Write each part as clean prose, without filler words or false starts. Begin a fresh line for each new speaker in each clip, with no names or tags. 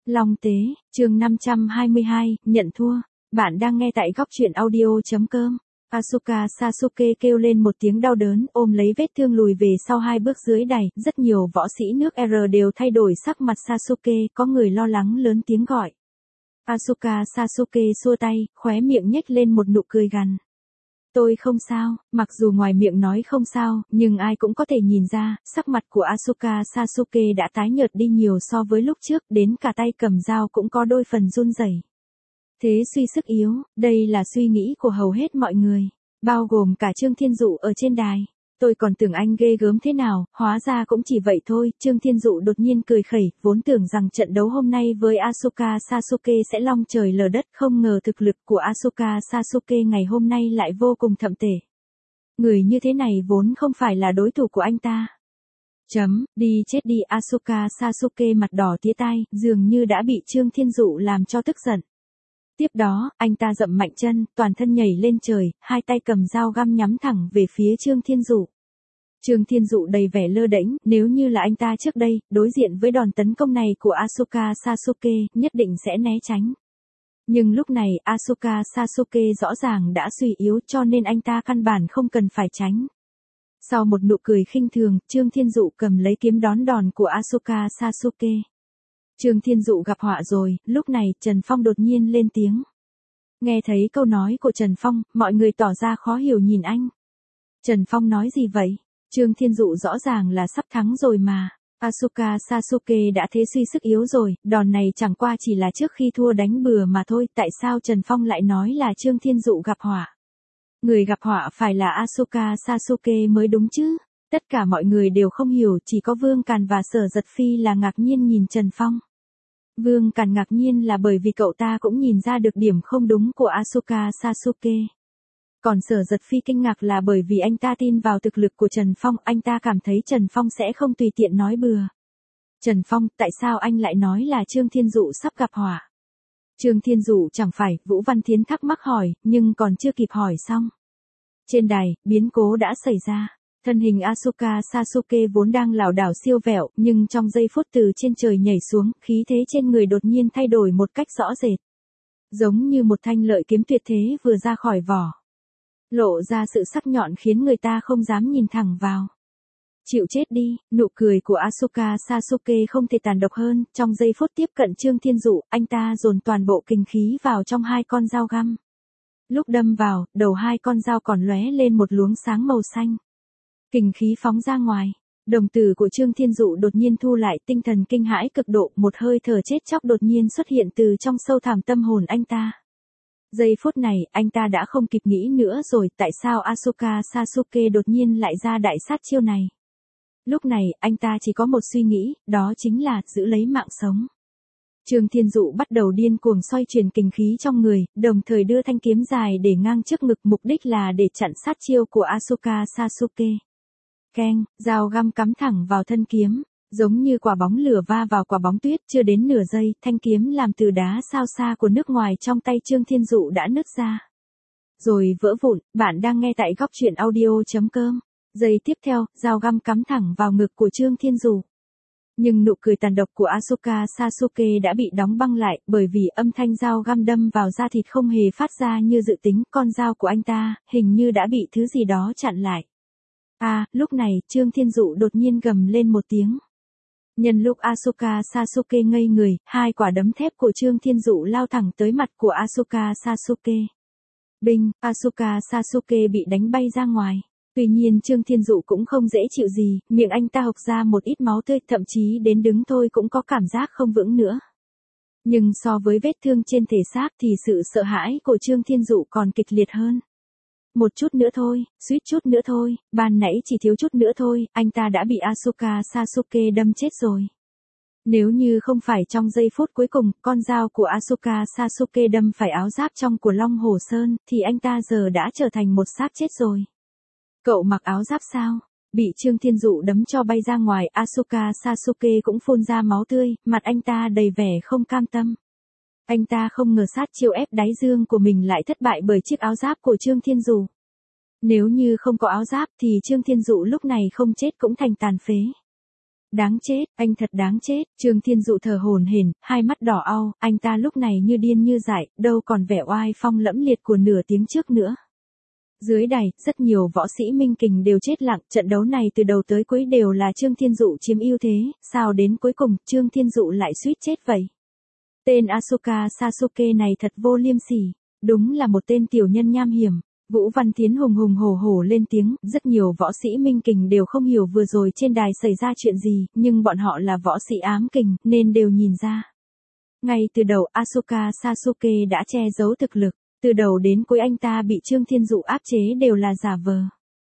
Long Tế, chương 522, nhận thua. Bạn đang nghe tại góc audio.com. Asuka Sasuke kêu lên một tiếng đau đớn, ôm lấy vết thương lùi về sau 2 bước dưới đài. Rất nhiều võ sĩ nước R đều thay đổi sắc mặt Sasuke, có người lo lắng lớn tiếng gọi. Asuka Sasuke xua tay, khóe miệng nhếch lên một nụ cười gằn. Tôi không sao, mặc dù ngoài miệng nói không sao, nhưng ai cũng có thể nhìn ra, sắc mặt của Asuka Sasuke đã tái nhợt đi nhiều so với lúc trước, đến cả tay cầm dao cũng có đôi phần run rẩy. Thế suy sức yếu, đây là suy nghĩ của hầu hết mọi người, bao gồm cả Trương Thiên Dụ ở trên đài. Tôi còn tưởng anh ghê gớm thế nào, hóa ra cũng chỉ vậy thôi. Trương Thiên Dụ đột nhiên cười khẩy, vốn tưởng rằng trận đấu hôm nay với Asuka Sasuke sẽ long trời lở đất, không ngờ thực lực của Asuka Sasuke ngày hôm nay lại vô cùng thậm tệ. Người như thế này vốn không phải là đối thủ của anh ta. Đi chết đi. Asuka Sasuke mặt đỏ tía tai, dường như đã bị Trương Thiên Dụ làm cho tức giận. Tiếp đó, anh ta dậm mạnh chân, toàn thân nhảy lên trời, hai tay cầm dao găm nhắm thẳng về phía Trương Thiên Dụ. Trương Thiên Dụ đầy vẻ lơ đễnh, nếu như là anh ta trước đây, đối diện với đòn tấn công này của Asuka Sasuke, nhất định sẽ né tránh. Nhưng lúc này, Asuka Sasuke rõ ràng đã suy yếu cho nên anh ta căn bản không cần phải tránh. Sau một nụ cười khinh thường, Trương Thiên Dụ cầm lấy kiếm đón đòn của Asuka Sasuke. Trương Thiên Dụ gặp họa rồi. Lúc này, Trần Phong đột nhiên lên tiếng. Nghe thấy câu nói của Trần Phong, mọi người tỏ ra khó hiểu nhìn anh. Trần Phong nói gì vậy? Trương Thiên Dụ rõ ràng là sắp thắng rồi mà. Asuka Sasuke đã thế suy sức yếu rồi, đòn này chẳng qua chỉ là trước khi thua đánh bừa mà thôi, tại sao Trần Phong lại nói là Trương Thiên Dụ gặp họa? Người gặp họa phải là Asuka Sasuke mới đúng chứ? Tất cả mọi người đều không hiểu, chỉ có Vương Càn và Sở Giật Phi là ngạc nhiên nhìn Trần Phong. Vương Càn ngạc nhiên là bởi vì cậu ta cũng nhìn ra được điểm không đúng của Asuka Sasuke. Còn Sở Giật Phi kinh ngạc là bởi vì anh ta tin vào thực lực của Trần Phong, anh ta cảm thấy Trần Phong sẽ không tùy tiện nói bừa. Trần Phong, tại sao anh lại nói là Trương Thiên Dụ sắp gặp họa? Trương Thiên Dụ chẳng phải, Vũ Văn Thiến thắc mắc hỏi, nhưng còn chưa kịp hỏi xong. Trên đài, biến cố đã xảy ra. Thân hình Asuka Sasuke vốn đang lảo đảo siêu vẹo, nhưng trong giây phút từ trên trời nhảy xuống, khí thế trên người đột nhiên thay đổi một cách rõ rệt. Giống như một thanh lợi kiếm tuyệt thế vừa ra khỏi vỏ. Lộ ra sự sắc nhọn khiến người ta không dám nhìn thẳng vào. Chịu chết đi. Nụ cười của Asuka Sasuke không thể tàn độc hơn, trong giây phút tiếp cận Trương Thiên Dụ, anh ta dồn toàn bộ kình khí vào trong 2 con dao găm. Lúc đâm vào, đầu 2 con dao còn lóe lên một luống sáng màu xanh. Kình khí phóng ra ngoài, đồng tử của Trương Thiên Dụ đột nhiên thu lại, tinh thần kinh hãi cực độ, một hơi thở chết chóc đột nhiên xuất hiện từ trong sâu thẳm tâm hồn anh ta. Giây phút này, anh ta đã không kịp nghĩ nữa rồi, tại sao Asuka Sasuke đột nhiên lại ra đại sát chiêu này. Lúc này, anh ta chỉ có một suy nghĩ, đó chính là giữ lấy mạng sống. Trương Thiên Dụ bắt đầu điên cuồng xoay chuyển kình khí trong người, đồng thời đưa thanh kiếm dài để ngang trước ngực, mục đích là để chặn sát chiêu của Asuka Sasuke. Keng, dao găm cắm thẳng vào thân kiếm, giống như quả bóng lửa va vào quả bóng tuyết, chưa đến nửa giây, thanh kiếm làm từ đá sao xa của nước ngoài trong tay Trương Thiên Dụ đã nứt ra. Rồi vỡ vụn. Bạn đang nghe tại góc audio.com. Giây tiếp theo, dao găm cắm thẳng vào ngực của Trương Thiên Dụ. Nhưng nụ cười tàn độc của Asuka Sasuke đã bị đóng băng lại, bởi vì âm thanh dao găm đâm vào da thịt không hề phát ra như dự tính, con dao của anh ta, hình như đã bị thứ gì đó chặn lại. Lúc này, Trương Thiên Dụ đột nhiên gầm lên một tiếng. Nhân lúc Asuka Sasuke ngây người, 2 quả đấm thép của Trương Thiên Dụ lao thẳng tới mặt của Asuka Sasuke. Binh, Asuka Sasuke bị đánh bay ra ngoài. Tuy nhiên Trương Thiên Dụ cũng không dễ chịu gì, miệng anh ta hộc ra một ít máu tươi, thậm chí đến đứng thôi cũng có cảm giác không vững nữa. Nhưng so với vết thương trên thể xác thì sự sợ hãi của Trương Thiên Dụ còn kịch liệt hơn. Một chút nữa thôi, suýt chút nữa thôi, ban nãy chỉ thiếu chút nữa thôi, anh ta đã bị Asuka Sasuke đâm chết rồi. Nếu như không phải trong giây phút cuối cùng, con dao của Asuka Sasuke đâm phải áo giáp trong của Long Hồ Sơn, thì anh ta giờ đã trở thành một xác chết rồi. Cậu mặc áo giáp sao? Bị Trương Thiên Dụ đấm cho bay ra ngoài, Asuka Sasuke cũng phun ra máu tươi, mặt anh ta đầy vẻ không cam tâm. Anh ta không ngờ sát chiêu ép đáy dương của mình lại thất bại bởi chiếc áo giáp của Trương Thiên Dụ. Nếu như không có áo giáp thì Trương Thiên Dụ lúc này không chết cũng thành tàn phế. Đáng chết, anh thật đáng chết, Trương Thiên Dụ thở hổn hển, hai mắt đỏ au, anh ta lúc này như điên như dại, đâu còn vẻ oai phong lẫm liệt của nửa tiếng trước nữa. Dưới đài, rất nhiều võ sĩ Minh Kình đều chết lặng, trận đấu này từ đầu tới cuối đều là Trương Thiên Dụ chiếm ưu thế, sao đến cuối cùng, Trương Thiên Dụ lại suýt chết vậy? Tên Asuka Sasuke này thật vô liêm sỉ, đúng là một tên tiểu nhân nham hiểm. Vũ Văn Thiến hùng hùng hổ hổ lên tiếng, rất nhiều võ sĩ Minh Kình đều không hiểu vừa rồi trên đài xảy ra chuyện gì, nhưng bọn họ là võ sĩ ám kình, nên đều nhìn ra. Ngay từ đầu Asuka Sasuke đã che giấu thực lực, từ đầu đến cuối anh ta bị Trương Thiên Dụ áp chế đều là giả vờ.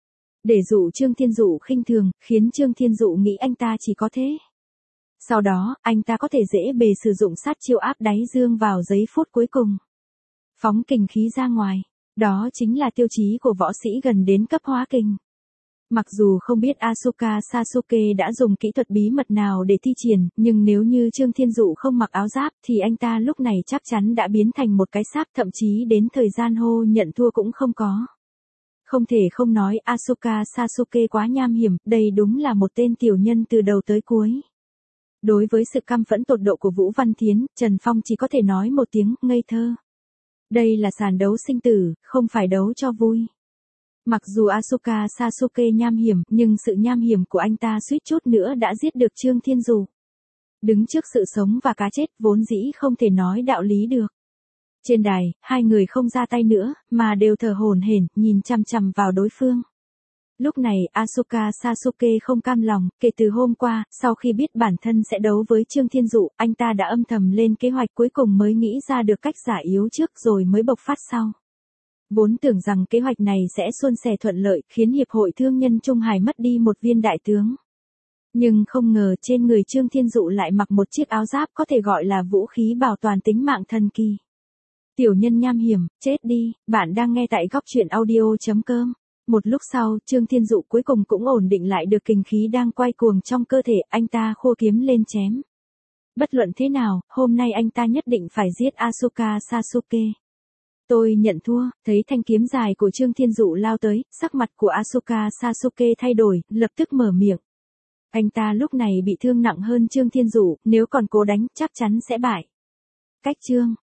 Để dụ Trương Thiên Dụ khinh thường, khiến Trương Thiên Dụ nghĩ anh ta chỉ có thế. Sau đó, anh ta có thể dễ bề sử dụng sát chiêu áp đáy dương vào giây phút cuối cùng. Phóng kình khí ra ngoài. Đó chính là tiêu chí của võ sĩ gần đến cấp hóa kình. Mặc dù không biết Asuka Sasuke đã dùng kỹ thuật bí mật nào để thi triển, nhưng nếu như Trương Thiên Dụ không mặc áo giáp thì anh ta lúc này chắc chắn đã biến thành một cái sáp, thậm chí đến thời gian hô nhận thua cũng không có. Không thể không nói Asuka Sasuke quá nham hiểm, đây đúng là một tên tiểu nhân từ đầu tới cuối. Đối với sự căm phẫn tột độ của Vũ Văn Thiến, Trần Phong chỉ có thể nói một tiếng ngây thơ. Đây là sàn đấu sinh tử, không phải đấu cho vui. Mặc dù Asuka Sasuke nham hiểm, nhưng sự nham hiểm của anh ta suýt chút nữa đã giết được Trương Thiên Dụ. Đứng trước sự sống và cá chết vốn dĩ không thể nói đạo lý được. Trên đài, hai người không ra tay nữa, mà đều thở hổn hển, nhìn chằm chằm vào đối phương. Lúc này Asuka Sasuke không cam lòng, kể từ hôm qua, sau khi biết bản thân sẽ đấu với Trương Thiên Dụ, anh ta đã âm thầm lên kế hoạch cuối cùng mới nghĩ ra được cách giả yếu trước rồi mới bộc phát sau. Vốn tưởng rằng kế hoạch này sẽ suôn sẻ thuận lợi, khiến Hiệp hội Thương nhân Trung Hải mất đi một viên đại tướng. Nhưng không ngờ trên người Trương Thiên Dụ lại mặc một chiếc áo giáp có thể gọi là vũ khí bảo toàn tính mạng thần kỳ. Tiểu nhân nham hiểm, chết đi, bạn đang nghe tại góc truyện audio.com. Một lúc sau, Trương Thiên Dụ cuối cùng cũng ổn định lại được kình khí đang quay cuồng trong cơ thể, anh ta khua kiếm lên chém. Bất luận thế nào, hôm nay anh ta nhất định phải giết Asuka Sasuke. Tôi nhận thua, thấy thanh kiếm dài của Trương Thiên Dụ lao tới, sắc mặt của Asuka Sasuke thay đổi, lập tức mở miệng. Anh ta lúc này bị thương nặng hơn Trương Thiên Dụ, nếu còn cố đánh chắc chắn sẽ bại. Cách chương